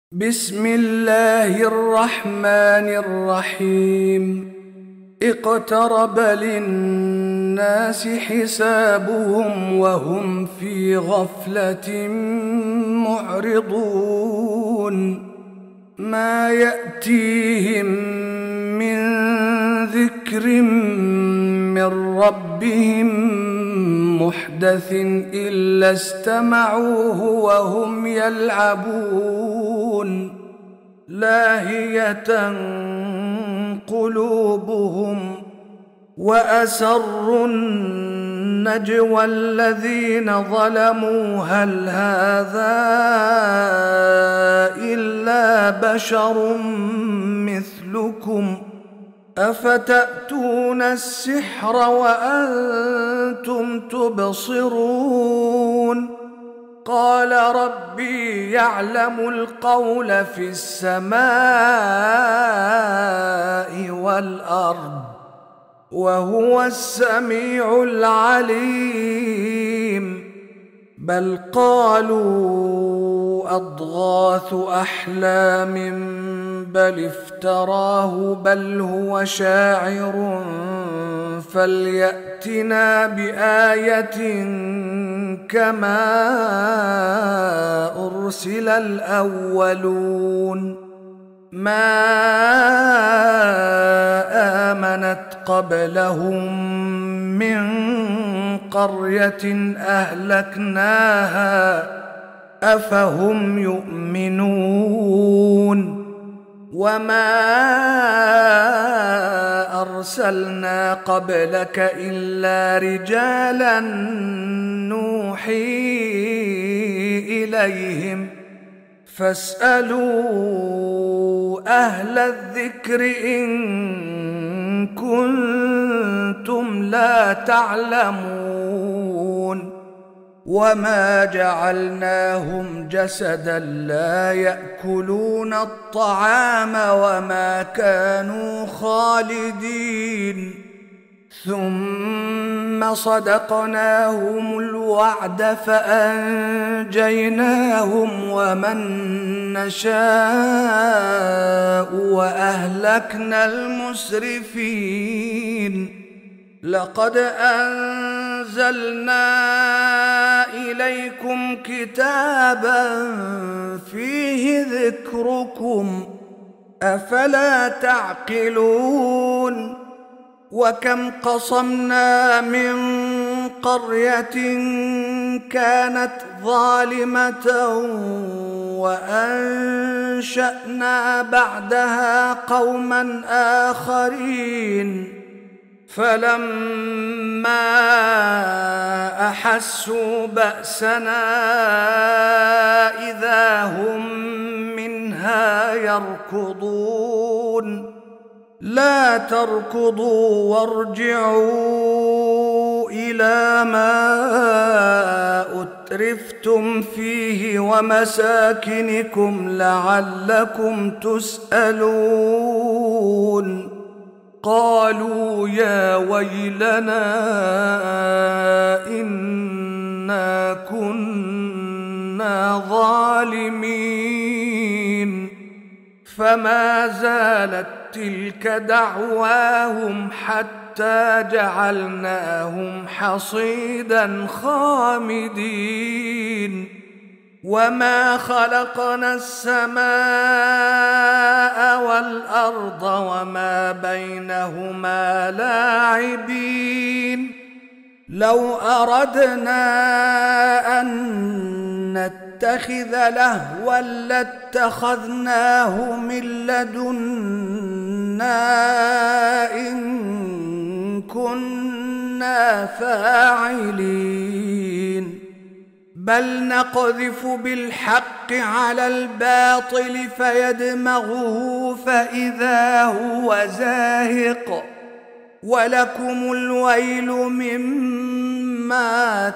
بسم الله الرحمن الرحيم. اقترب للناس حسابهم وهم في غفلة معرضون. ما يأتيهم من ذكر من ربهم محدث إلا استمعوه وهم يلعبون. لاهية قلوبهم وأسروا النجوى الذين ظلموا هل هذا إلا بشر مثلكم أفتأتون السحر وأنتم تبصرون. قال ربي يعلم القول في السماء والأرض وهو السميع العليم. بل قالوا أضغاث أحلام بل افتراه بل هو شاعر فليأتنا بآية كما أرسل الأولون. ما آمنت قبلهم من قرية أهلكناها أفهم يؤمنون. وما أرسلنا قبلك إلا رجالا نوحي إليهم فاسألوا أهل الذكر إن كنتم لا تعلمون. وما جعلناهم جسدا لا يأكلون الطعام وما كانوا خالدين ثم صدقناهم الوعد فأنجيناهم ومن نشاء وأهلكنا المسرفين. لقد أنزلنا إليكم كتابا فيه ذكركم أفلا تعقلون. وكم قصمنا من قرية كانت ظالمة وأنشأنا بعدها قوما آخرين فلما أحسوا بأسنا إذا هم منها يركضون. لا تركضوا وارجعوا إلى ما أترفتم فيه ومساكنكم لعلكم تسألون. قالوا يا ويلنا إنا كنا ظالمين. فما زالت تلك دعواهم حتى جعلناهم حصيدا خامدين. وما خلقنا السماء والأرض وما بينهما لاعبين. لو أردنا أن نتخذ لهوا لاتخذناه من لدنا إن كنا فاعلين. بل نقذف بالحق على الباطل فيدمغه فإذا هو زاهق ولكم الويل مما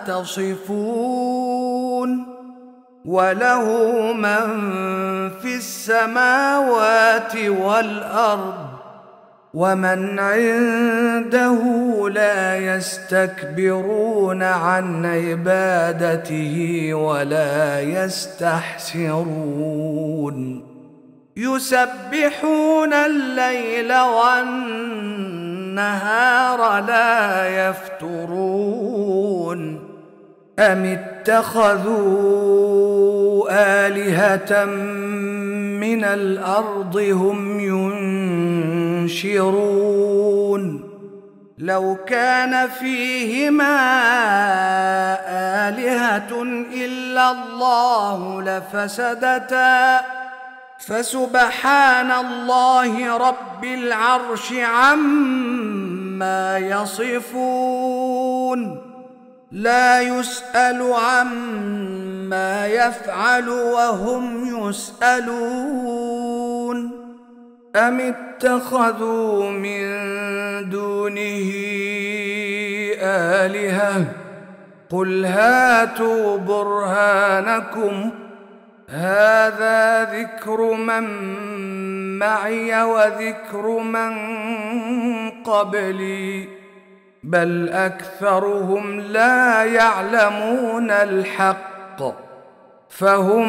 تصفون. وله من في السماوات والأرض ومن عنده لا يستكبرون عن عبادته ولا يستحسرون يسبحون الليل والنهار لا يفترون أم اتخذوا آلهة من الأرض هم ينشرون لو كان فيهما آلهة إلا الله لفسدتا فسبحان الله رب العرش عما يصفون لا يسأل عما يفعل وهم يسألون أم اتخذوا من دونه آلهة قل هاتوا برهانكم هذا ذكر من معي وذكر من قبلي بل أكثرهم لا يعلمون الحق فهم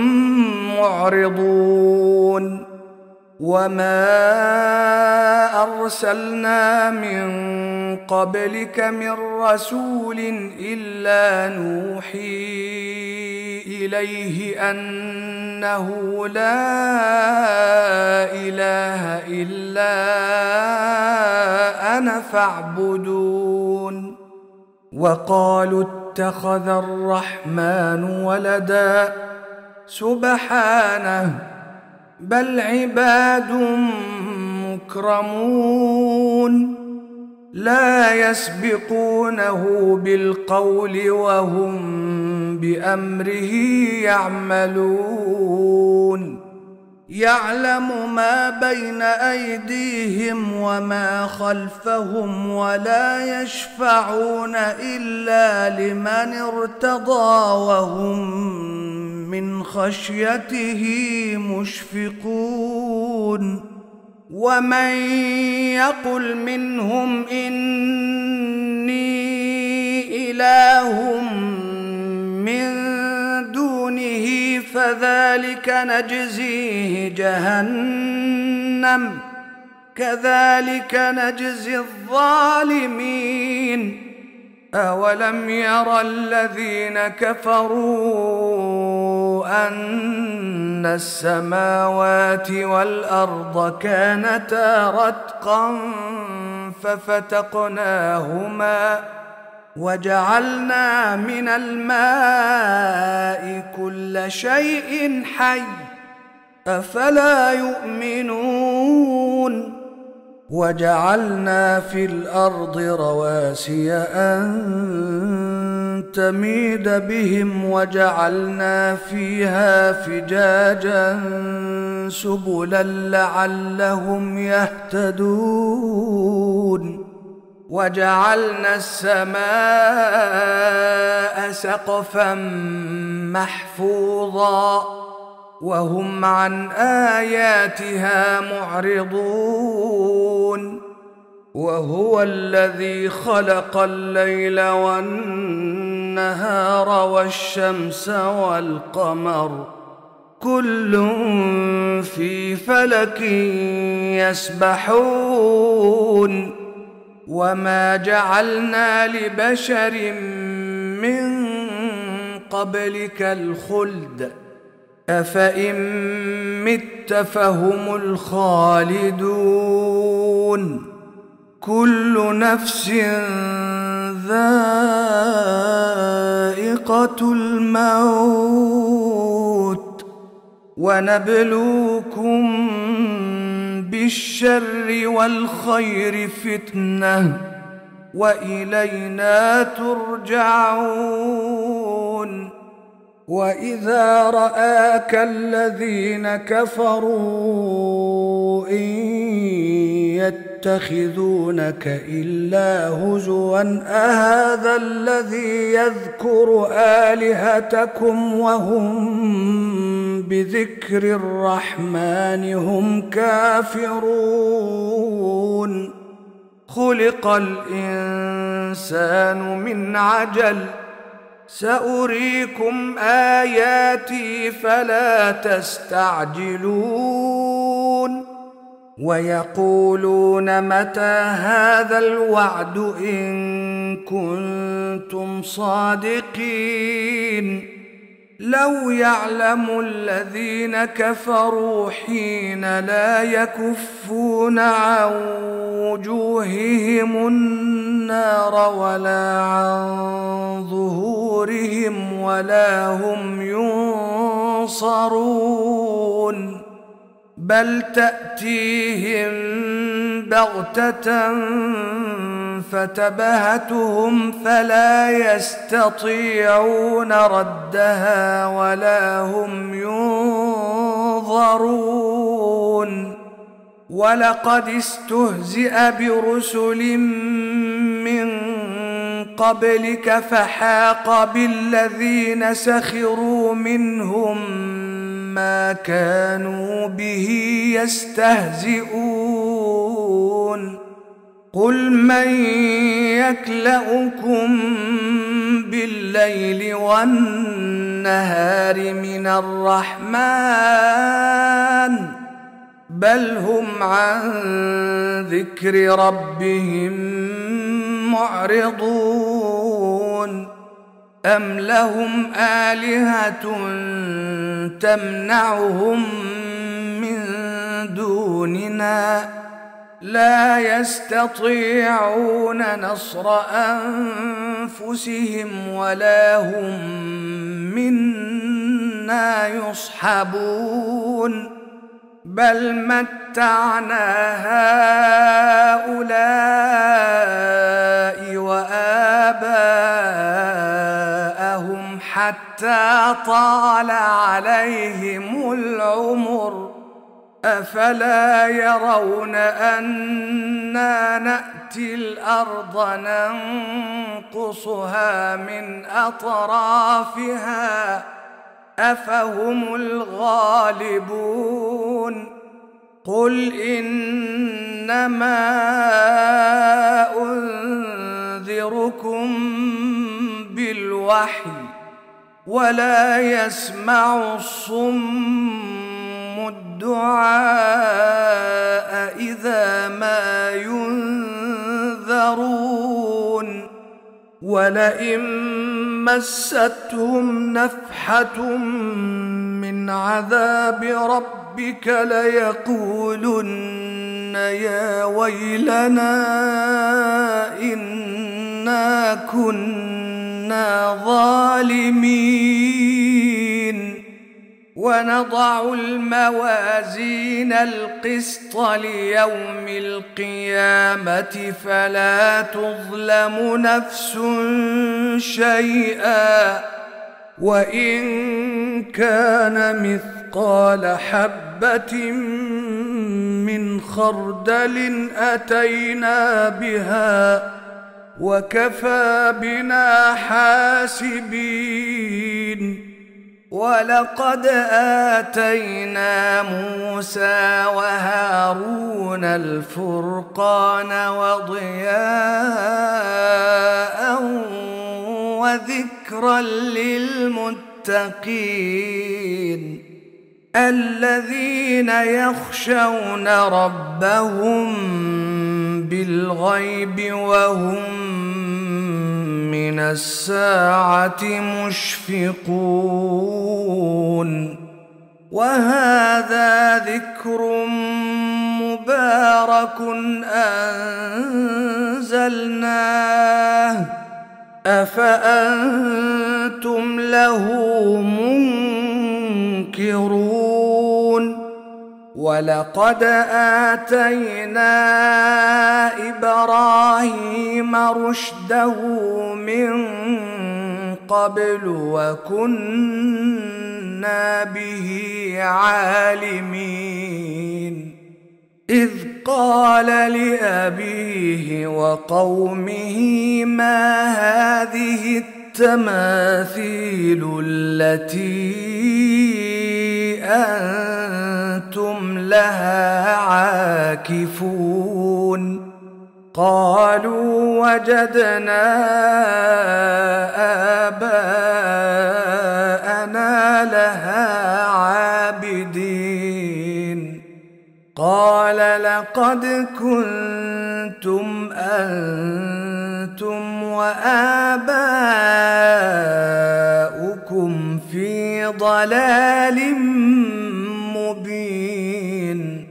معرضون وما أرسلنا من قبلك من رسول إلا نوحي إليه أنه لا إله إلا أنا فاعبدون وقالوا اتخذ الرحمن ولدا سبحانه بل عباد مكرمون لا يسبقونه بالقول وهم بأمره يعملون يعلم ما بين أيديهم وما خلفهم ولا يشفعون إلا لمن ارتضى وهم من خشيته مشفقون ومن يقل منهم إني إله من دونه فذلك نجزيه جهنم كذلك نجزي الظالمين أولم ير الذين كفروا أن السماوات والأرض كانتا رتقا ففتقناهما وجعلنا من الماء كل شيء حي أفلا يؤمنون وجعلنا في الأرض رواسي أن تميد بهم وجعلنا فيها فجاجا سبلا لعلهم يهتدون وجعلنا السماء سقفا محفوظا وهم عن آياتها معرضون وهو الذي خلق الليل والنهار والشمس والقمر كل في فلك يسبحون وما جعلنا لبشر من قبلك الخلد أفإن مت فهم الخالدون كل نفس ذائقة الموت ونبلوكم بالشر والخير فتنة وإلينا ترجعون وإذا رآك الذين كفروا إن يتخذونك إلا هزوا أهذا الذي يذكر آلهتكم وهم بذكر الرحمن هم كافرون خلق الإنسان من عجل سأريكم آياتي فلا تستعجلون ويقولون متى هذا الوعد إن كنتم صادقين لو يعلم الذين كفروا حين لا يكفون عن وجوههم النار ولا عن ظهورهم ولا هم ينصرون بل تأتيهم بغتة فتبهتهم فلا يستطيعون ردها ولا هم ينظرون ولقد استهزئ برسل من قبلك فحاق بالذين سخروا منهم ما كانوا به يستهزئون قل من يكلؤكم بالليل والنهار من الرحمن بل هم عن ذكر ربهم معرضون أم لهم آلهة تمنعهم من دوننا لا يستطيعون نصر أنفسهم ولا هم منا يصحبون بل متعنا هؤلاء وآباءهم حتى طال عليهم العمر أفلا يرون أنا نأتي الأرض ننقصها من أطرافها أفهم الغالبون قل إنما أنذركم بالوحي ولا يسمع الصم الدعاء إذا ما ينذرون ولئن مستهم نفحة من عذاب ربك ليقولن يا ويلنا إنا كنا ظالمين ونضع الموازين القسط ليوم القيامة فلا تظلم نفس شيئا وإن كان مثقال حبة من خردل أتينا بها وكفى بنا حاسبين ولقد آتينا موسى وهارون الفرقان وضياء وذكرا للمتقين الذين يخشون ربهم بالغيب وهم من الساعة مشفقون وهذا ذكر مبارك أنزلناه أفأنتم له منكرون ولقد آتينا إبراهيم رشده من قبل وكنا به عالمين إذ قال لأبيه وقومه ما هذه التماثيل التي أنتم لها عاكفون قالوا وجدنا آباءنا لها عابدين قال لقد كنتم أنتم وآباؤكم في ضلال مبين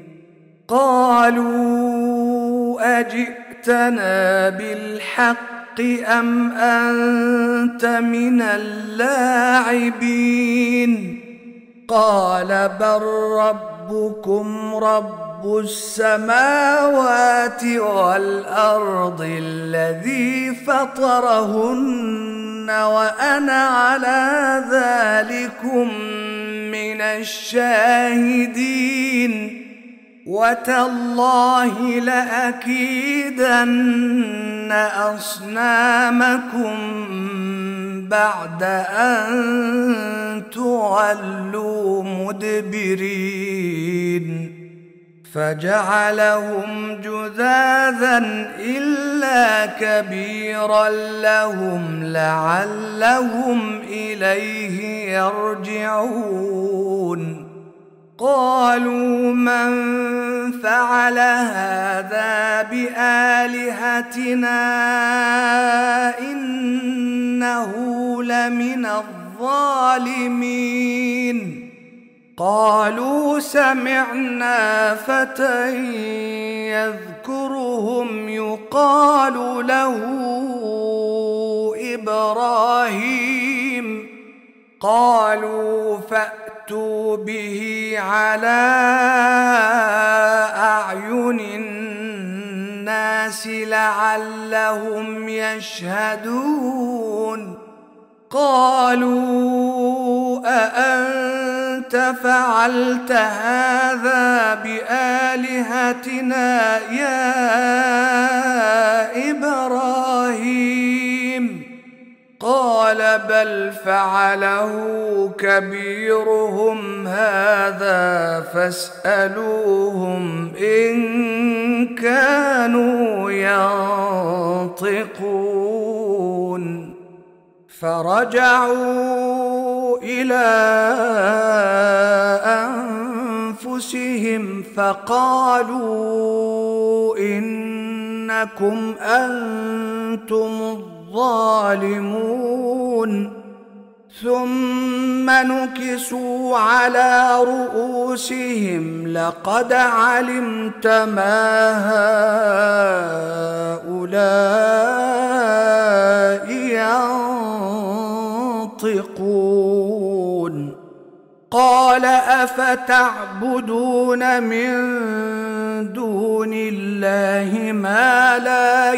قالوا أجئتنا بالحق أم أنت من اللاعبين قال بل ربكم رب السماوات والأرض الذي فطرهن وأنا على ذلكم من الشاهدين وتالله لأكيدن أصنامكم بعد أن تولوا مدبرين فجعلهم جذاذا إلا كبيرا لهم لعلهم إليه يرجعون قالوا من فعل هذا بآلهتنا إنه لمن الظالمين قالوا سمعنا فتى يذكرهم يقال له إبراهيم قالوا فأتوا به على أعين الناس لعلهم يشهدون قالوا أأنت فعلت هذا بآلهتنا يا إبراهيم قال بل فعله كبيرهم هذا فاسألوهم إن كانوا ينطقون فرجعوا إلى أنفسهم فقالوا إنكم أنتم الظالمون ثم نكسوا على رؤوسهم لقد علمت ما هؤلاء ينطقون قال أفتعبدون من دون الله ما لا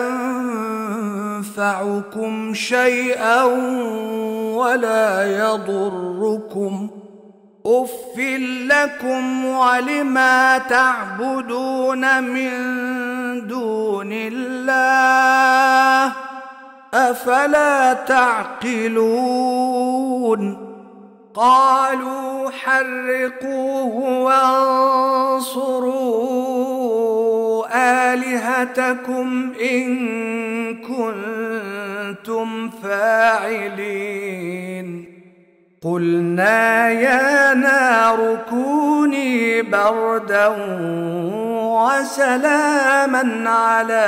ينفعكم شيئا ولا يضركم أف لكم ولما تعبدون من دون الله أفلا تعقلون قالوا حرقوه وانصروا آلهتكم إن كنتم فاعلين قلنا يا نار كوني بردا وسلاما على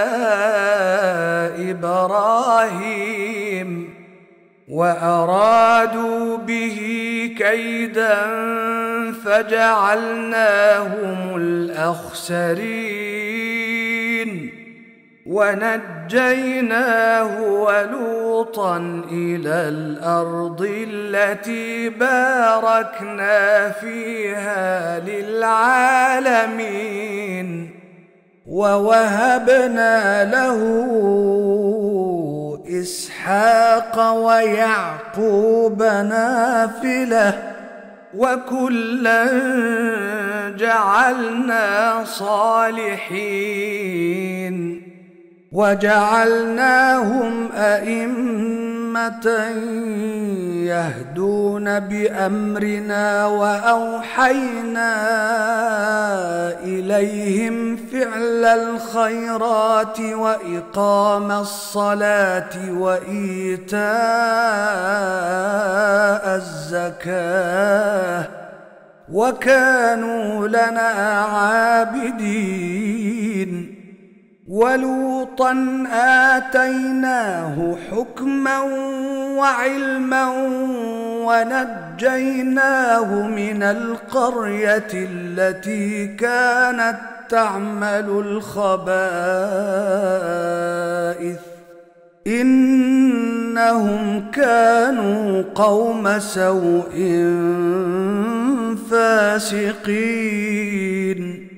إبراهيم وأرادوا به كيدا فجعلناهم الأخسرين ونجيناه ولوطا إلى الأرض التي باركنا فيها للعالمين ووهبنا له إسحاق ويعقوب نافلة وكلا جعلنا صالحين وجعلناهم أئمة يهدون بأمرنا وأوحينا إليهم فعل الخيرات وإقام الصلاة وإيتاء الزكاة وكانوا لنا عابدين ولوطا آتيناه حكما وعلما ونجيناه من القرية التي كانت تعمل الخبائث إنهم كانوا قوم سوء فاسقين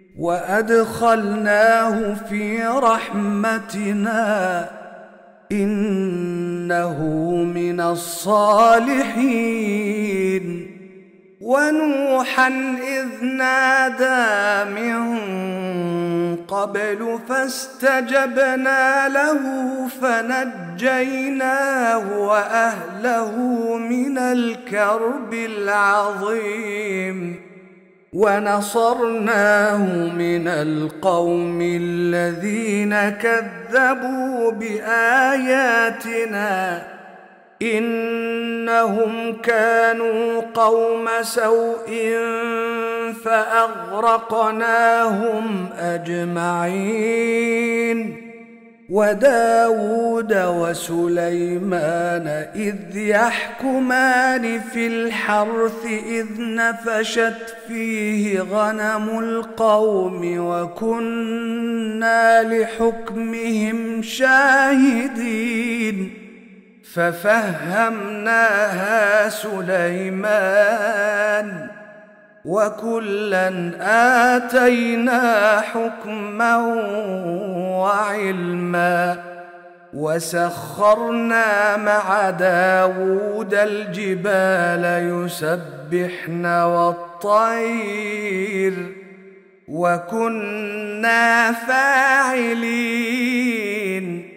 وأدخلناه في رحمتنا إنه من الصالحين ونوحا إذ نادى من قبل فاستجبنا له فنجيناه وأهله من الكرب العظيم ونصرناه من القوم الذين كذبوا بآياتنا إنهم كانوا قوم سوء فأغرقناهم أجمعين وداود وسليمان إذ يحكمان في الحرث إذ نفشت فيه غنم القوم وكنا لحكمهم شاهدين ففهمناها سليمان وكلا آتينا حكما وعلما وسخرنا مع داود الجبال يسبحن والطير وكنا فاعلين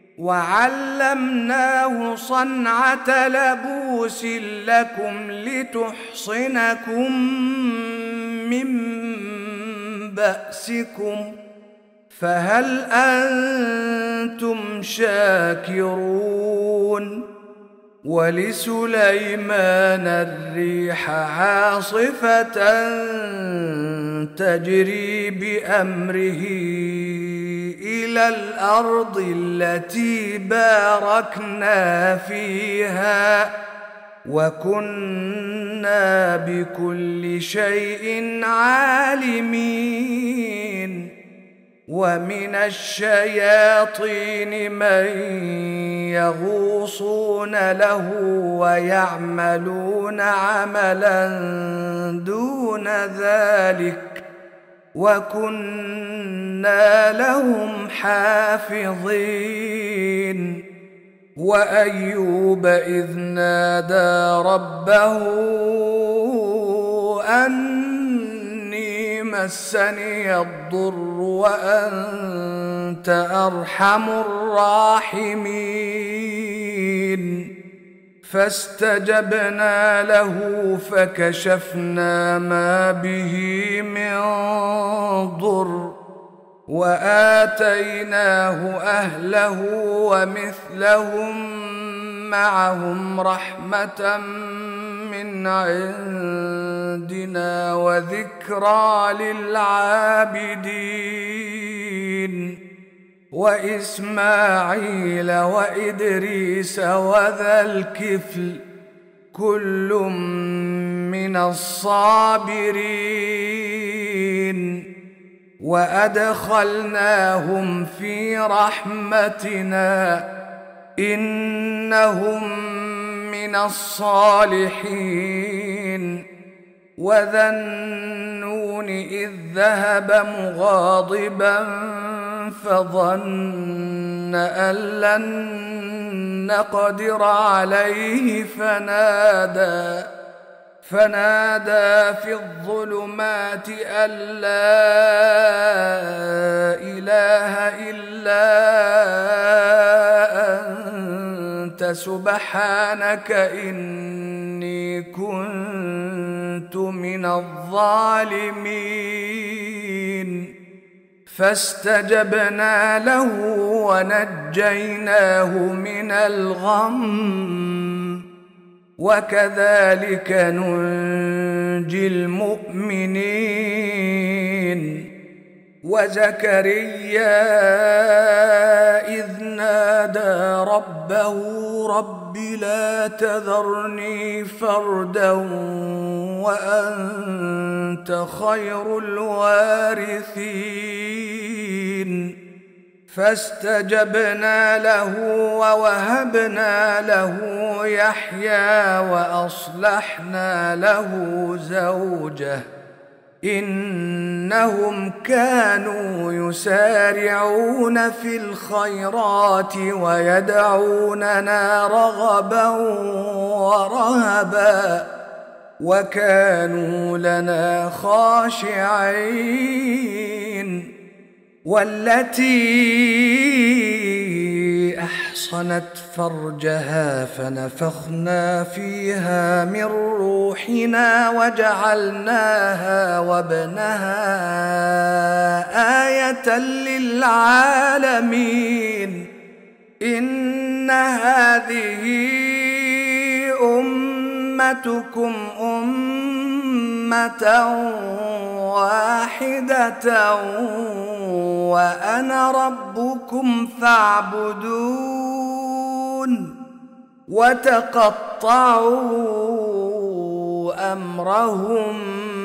وعلمناه صنعة لبوس لكم لتحصنكم من بأسكم فهل أنتم شاكرون ولسليمان الريح عاصفة تجري بأمره إلى الأرض التي باركنا فيها وكنا بكل شيء عالمين ومن الشياطين من يغوصون له ويعملون عملا دون ذلك وكنا لهم حافظين وأيوب إذ نادى ربه أني مسني الضر وأنت أرحم الراحمين فاستجبنا له فكشفنا ما به من ضر وآتيناه أهله ومثلهم معهم رحمة من عندنا وذكرى للعابدين وإسماعيل وإدريس وذا الكفل كل من الصابرين وأدخلناهم في رحمتنا إنهم من الصالحين وذا النون إذ ذهب مغاضبا فظن أن لن فنادى في الظلمات أن لا إله إلا أنت سبحانك إني كنت من الظالمين. فاستجبنا له ونجيناه من الغم، وكذلك ننجي المؤمنين. وزكريا إذ نادى ربه رب لا تذرني فردا وأنت خير الوارثين. فاستجبنا له ووهبنا له يحيى وأصلحنا له زوجه إنهم كانوا يسارعون في الخيرات ويدعوننا رغبا ورهبا وكانوا لنا خاشعين. والتي أحصنت فرجها فنفخنا فيها من روحنا وجعلناها وابنها آية للعالمين. إن هذه أمتكم أمة واحدة وأنا ربكم فاعبدون. وتقطعوا أمرهم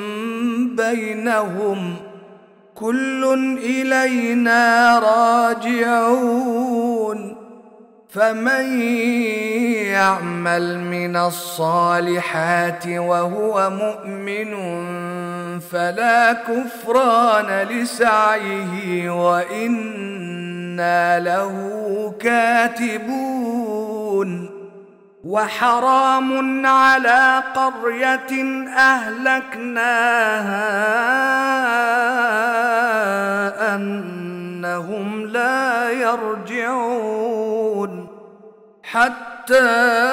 بينهم كل إلينا راجعون. فمن يعمل من الصالحات وهو مؤمن فلا كفران لسعيه وإنا له كاتبون. وحرام على قرية أهلكناها أنهم لا يرجعون حتى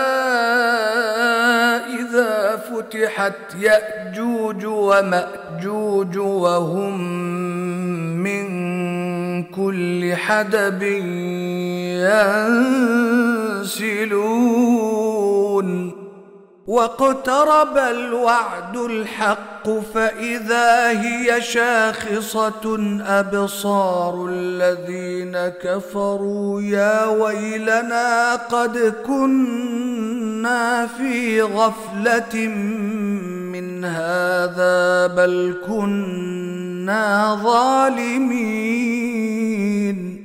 إذا فتحت يأجوج ومأجوج وهم من كل حدب ينسلون. واقترب الوعد الحق فإذا هي شاخصة أبصار الذين كفروا يا ويلنا قد كنا في غفلة من هذا بل كنا ظالمين.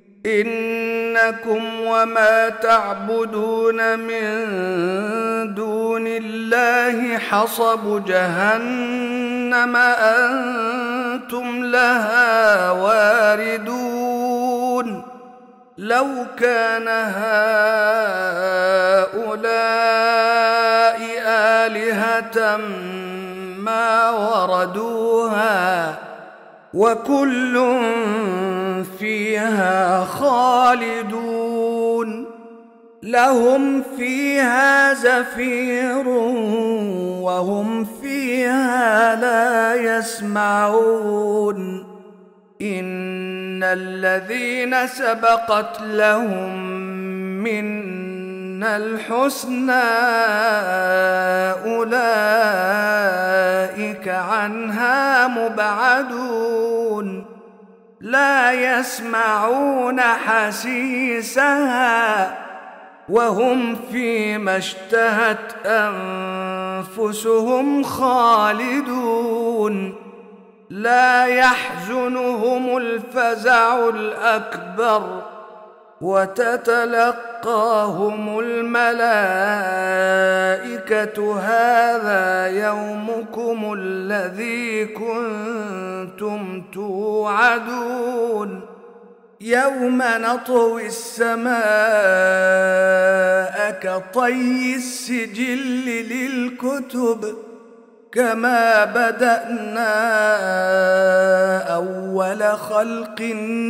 إنكم وما تعبدون من دون الله حصب جهنم أنتم لها واردون. لو كان هؤلاء آلهة ما وردوها وكل فيها خالدون. لهم فيها زفير وهم فيها لا يسمعون. إن الذين سبقت لهم منا الحسنى أولئك عنها مبعدون. لا يسمعون حسيسها وهم فيما اشتهت أنفسهم خالدون. لا يحزنهم الفزع الأكبر وتتلقاهم الملائكة هذا يومكم الذي كنتم توعدون. يوم نطوي السماء كطي السجل للكتب كما بدأنا أول خلق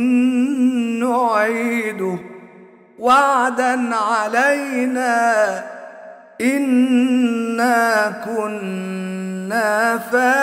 نعيده وعدا علينا إنا كنا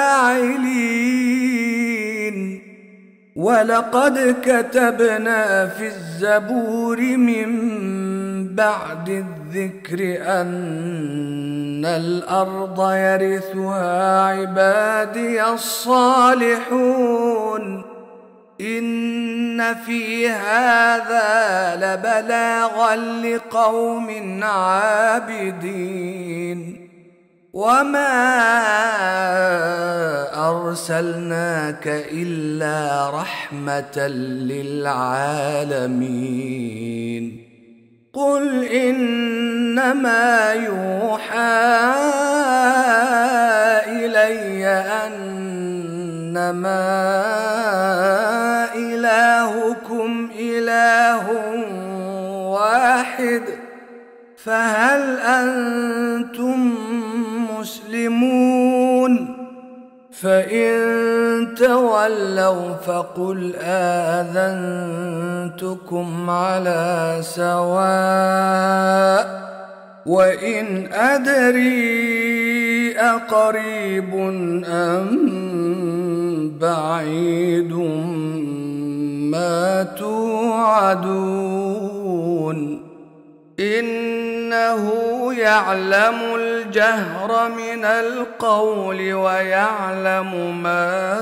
فاعلين. ولقد كتبنا في الزبور من بعد الذكر أن الأرض يرثها عبادي الصالحون إن في هذا لبلاغا لقوم عابدين. وما أرسلناك إلا رحمة للعالمين. قل إنما يوحى إلي أنما إلهكم إله واحد فهل أنتم مسلمون؟ فإن تولوا فقل آذنتكم على سواء وإن أدري أقريب أم بعيد ما توعدون. إنه يعلم الجهر من القول ويعلم ما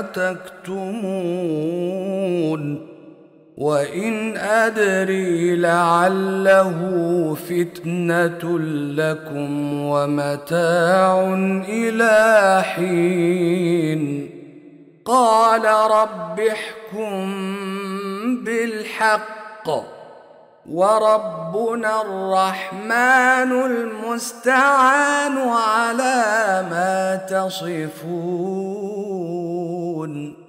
تكتمون. وإن أدري لعله فتنة لكم ومتاع إلى حين. قال رب احكم بالحق وربنا الرحمن المستعان على ما تصفون.